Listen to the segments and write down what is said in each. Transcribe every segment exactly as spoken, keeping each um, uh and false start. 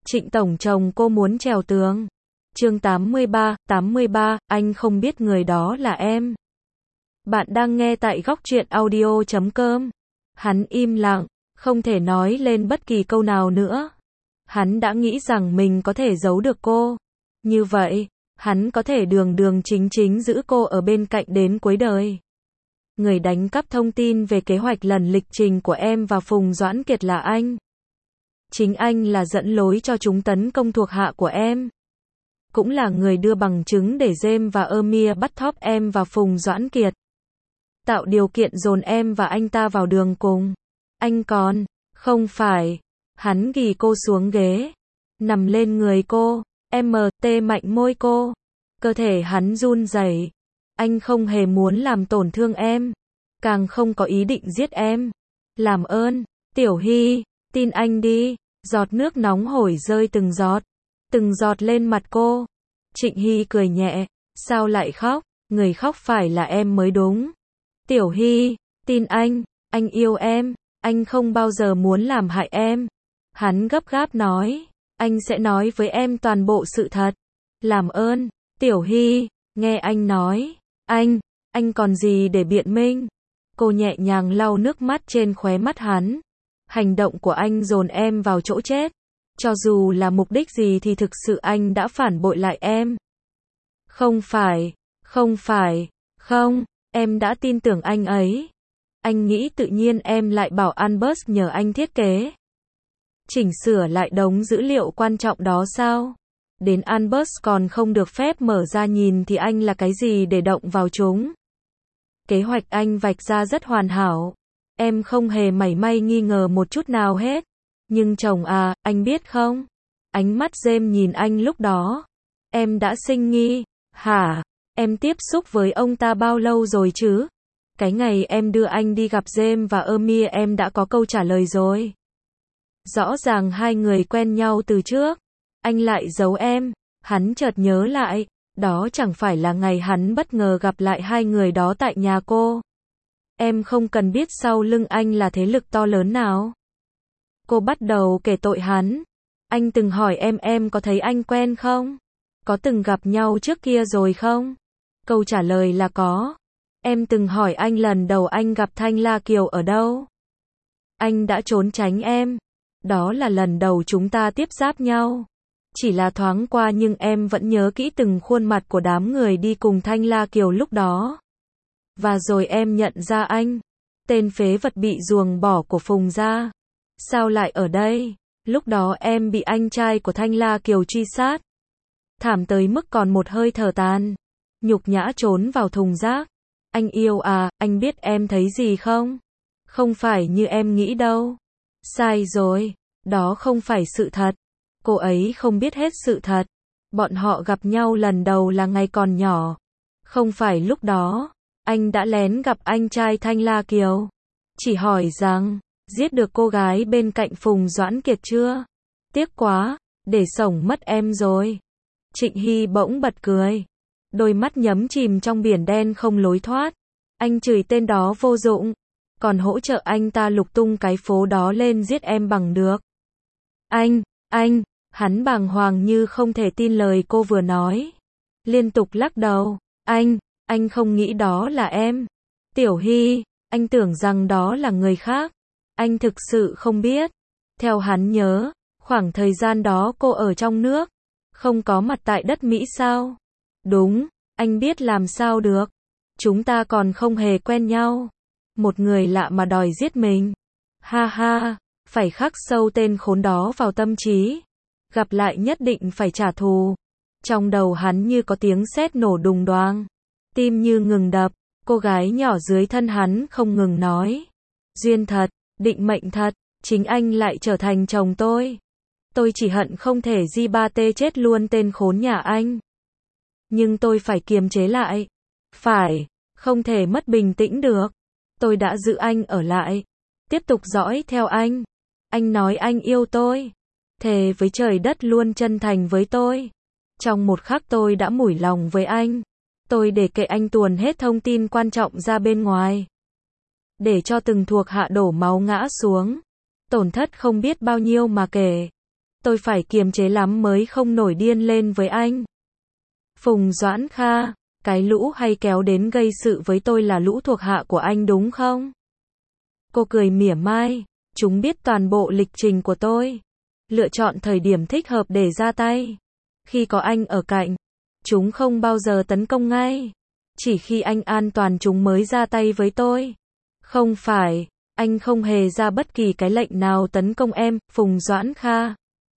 Trịnh tổng chồng cô muốn trèo tường. Chương tám mươi ba, tám mươi ba, anh không biết người đó là em. Bạn đang nghe tại góc truyện audio chấm com. Hắn im lặng, không thể nói lên bất kỳ câu nào nữa. Hắn đã nghĩ rằng mình có thể giấu được cô. Như vậy, hắn có thể đường đường chính chính giữ cô ở bên cạnh đến cuối đời. Người đánh cắp thông tin về kế hoạch lần lịch trình của em và Phùng Doãn Kiệt là anh. Chính anh là dẫn lối cho chúng tấn công thuộc hạ của em. Cũng là người đưa bằng chứng để James và Amir bắt thóp em và Phùng Doãn Kiệt. Tạo điều kiện dồn em và anh ta vào đường cùng. Anh còn, không phải. Hắn ghì cô xuống ghế. Nằm lên người cô. Em tê mạnh môi cô. Cơ thể hắn run rẩy. Anh không hề muốn làm tổn thương em. Càng không có ý định giết em. Làm ơn, Tiểu Hy, tin anh đi. Giọt nước nóng hổi rơi từng giọt. Từng giọt lên mặt cô. Trịnh Hy cười nhẹ. Sao lại khóc? Người khóc phải là em mới đúng. Tiểu Hy, tin anh. Anh yêu em. Anh không bao giờ muốn làm hại em. Hắn gấp gáp nói. Anh sẽ nói với em toàn bộ sự thật. Làm ơn, Tiểu Hy, nghe anh nói. Anh, anh còn gì để biện minh? Cô nhẹ nhàng lau nước mắt trên khóe mắt hắn. Hành động của anh dồn em vào chỗ chết. Cho dù là mục đích gì thì thực sự anh đã phản bội lại em. Không phải, không phải, không, em đã tin tưởng anh ấy. Anh nghĩ tự nhiên em lại bảo Albert nhờ anh thiết kế. Chỉnh sửa lại đống dữ liệu quan trọng đó sao? Đến Albert còn không được phép mở ra nhìn thì anh là cái gì để động vào chúng? Kế hoạch anh vạch ra rất hoàn hảo. Em không hề mảy may nghi ngờ một chút nào hết. Nhưng chồng à, anh biết không? Ánh mắt James nhìn anh lúc đó. Em đã sinh nghi. Hả? Em tiếp xúc với ông ta bao lâu rồi chứ? Cái ngày em đưa anh đi gặp James và Amir em đã có câu trả lời rồi. Rõ ràng hai người quen nhau từ trước. Anh lại giấu em. Hắn chợt nhớ lại. Đó chẳng phải là ngày hắn bất ngờ gặp lại hai người đó tại nhà cô. Em không cần biết sau lưng anh là thế lực to lớn nào. Cô bắt đầu kể tội hắn. Anh từng hỏi em em có thấy anh quen không? Có từng gặp nhau trước kia rồi không? Câu trả lời là có. Em từng hỏi anh lần đầu anh gặp Thanh La Kiều ở đâu? Anh đã trốn tránh em. Đó là lần đầu chúng ta tiếp giáp nhau. Chỉ là thoáng qua nhưng em vẫn nhớ kỹ từng khuôn mặt của đám người đi cùng Thanh La Kiều lúc đó. Và rồi em nhận ra anh. Tên phế vật bị ruồng bỏ của Phùng gia. Sao lại ở đây? Lúc đó em bị anh trai của Thanh La Kiều truy sát. Thảm tới mức còn một hơi thở tàn. Nhục nhã trốn vào thùng rác. Anh yêu à, anh biết em thấy gì không? Không phải như em nghĩ đâu. Sai rồi. Đó không phải sự thật. Cô ấy không biết hết sự thật. Bọn họ gặp nhau lần đầu là ngày còn nhỏ. Không phải lúc đó. Anh đã lén gặp anh trai Thanh La Kiều. Chỉ hỏi rằng, giết được cô gái bên cạnh Phùng Doãn Kiệt chưa? Tiếc quá, để sổng mất em rồi. Trịnh Hy bỗng bật cười. Đôi mắt nhắm chìm trong biển đen không lối thoát. Anh chửi tên đó vô dụng. Còn hỗ trợ anh ta lục tung cái phố đó lên giết em bằng được. Anh, anh, hắn bàng hoàng như không thể tin lời cô vừa nói. Liên tục lắc đầu. Anh, anh không nghĩ đó là em. Tiểu Hy, anh tưởng rằng đó là người khác. Anh thực sự không biết. Theo hắn nhớ, khoảng thời gian đó cô ở trong nước. Không có mặt tại đất Mỹ sao? Đúng, anh biết làm sao được. Chúng ta còn không hề quen nhau. Một người lạ mà đòi giết mình. Ha ha, phải khắc sâu tên khốn đó vào tâm trí. Gặp lại nhất định phải trả thù. Trong đầu hắn như có tiếng sét nổ đùng đoàng. Tim như ngừng đập. Cô gái nhỏ dưới thân hắn không ngừng nói. Duyên thật, định mệnh thật, chính anh lại trở thành chồng tôi. Tôi chỉ hận không thể di ba tê chết luôn tên khốn nhà anh. Nhưng tôi phải kiềm chế lại. Phải, không thể mất bình tĩnh được. Tôi đã giữ anh ở lại. Tiếp tục dõi theo anh. Anh nói anh yêu tôi. Thề với trời đất luôn chân thành với tôi. Trong một khắc tôi đã mủi lòng với anh. Tôi để kệ anh tuồn hết thông tin quan trọng ra bên ngoài. Để cho từng thuộc hạ đổ máu ngã xuống. Tổn thất không biết bao nhiêu mà kể. tôi phải kiềm chế lắm mới không nổi điên lên với anh. Phùng Doãn Kha, cái lũ hay kéo đến gây sự với tôi là lũ thuộc hạ của anh đúng không? Cô cười mỉa mai, chúng biết toàn bộ lịch trình của tôi. Lựa chọn thời điểm thích hợp để ra tay. Khi có anh ở cạnh, chúng không bao giờ tấn công ngay. Chỉ khi anh an toàn chúng mới ra tay với tôi. Không phải, anh không hề ra bất kỳ cái lệnh nào tấn công em, Phùng Doãn Kha.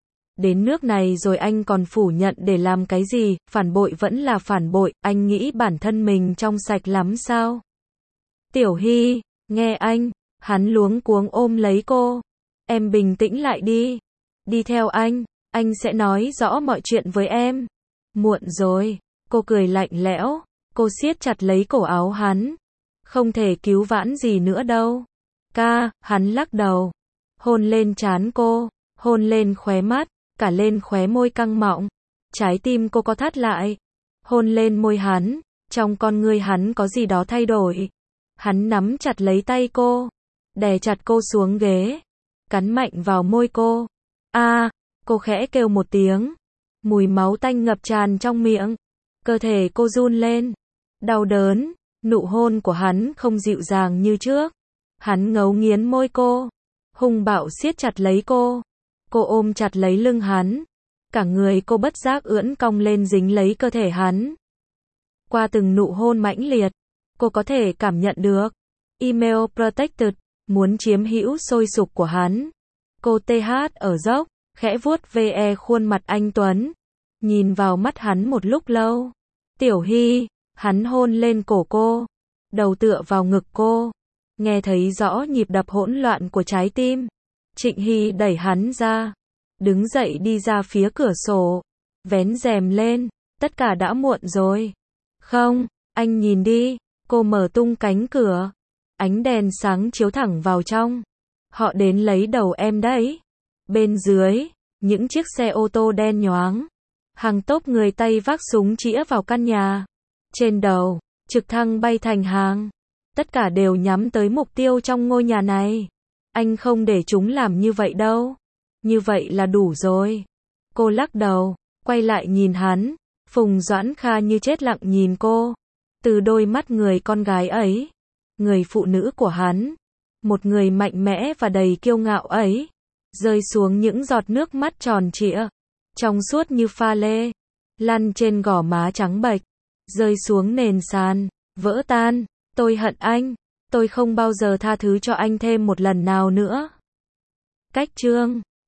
Đến nước này rồi anh còn phủ nhận để làm cái gì, phản bội vẫn là phản bội, anh nghĩ bản thân mình trong sạch lắm sao? Tiểu Hy, nghe anh, hắn luống cuống ôm lấy cô. Em bình tĩnh lại đi. Đi theo anh, anh sẽ nói rõ mọi chuyện với em. Muộn rồi, cô cười lạnh lẽo, cô siết chặt lấy cổ áo hắn. Không thể cứu vãn gì nữa đâu. Ca, hắn lắc đầu. Hôn lên trán cô, hôn lên khóe mắt, cả lên khóe môi căng mọng. Trái tim cô có thắt lại. Hôn lên môi hắn, trong con ngươi hắn có gì đó thay đổi. Hắn nắm chặt lấy tay cô, đè chặt cô xuống ghế, cắn mạnh vào môi cô. A, à, cô khẽ kêu một tiếng. Mùi máu tanh ngập tràn trong miệng. Cơ thể cô run lên. Đau đớn, nụ hôn của hắn không dịu dàng như trước. Hắn ngấu nghiến môi cô, hung bạo siết chặt lấy cô. Cô ôm chặt lấy lưng hắn. Cả người cô bất giác ưỡn cong lên dính lấy cơ thể hắn. Qua từng nụ hôn mãnh liệt, cô có thể cảm nhận được. Email protected, muốn chiếm hữu sôi sục của hắn. Cô tê hát ở dốc, khẽ vuốt ve khuôn mặt anh Tuấn. Nhìn vào mắt hắn một lúc lâu. Tiểu Hy, hắn hôn lên cổ cô. Đầu tựa vào ngực cô. Nghe thấy rõ nhịp đập hỗn loạn của trái tim. Trịnh Hy đẩy hắn ra. Đứng dậy đi ra phía cửa sổ. Vén rèm lên. Tất cả đã muộn rồi. Không, anh nhìn đi. Cô mở tung cánh cửa. Ánh đèn sáng chiếu thẳng vào trong. Họ đến lấy đầu em đấy. Bên dưới, những chiếc xe ô tô đen nhoáng. Hàng tốp người Tây vác súng chĩa vào căn nhà. Trên đầu, trực thăng bay thành hàng. Tất cả đều nhắm tới mục tiêu trong ngôi nhà này. Anh không để chúng làm như vậy đâu. Như vậy là đủ rồi. Cô lắc đầu, quay lại nhìn hắn. Phùng Doãn Kha như chết lặng nhìn cô. Từ đôi mắt người con gái ấy, người phụ nữ của hắn, một người mạnh mẽ và đầy kiêu ngạo ấy, rơi xuống những giọt nước mắt tròn trịa, trong suốt như pha lê, lăn trên gò má trắng bệch, rơi xuống nền sàn, vỡ tan. Tôi hận anh, tôi không bao giờ tha thứ cho anh thêm một lần nào nữa. Cách chương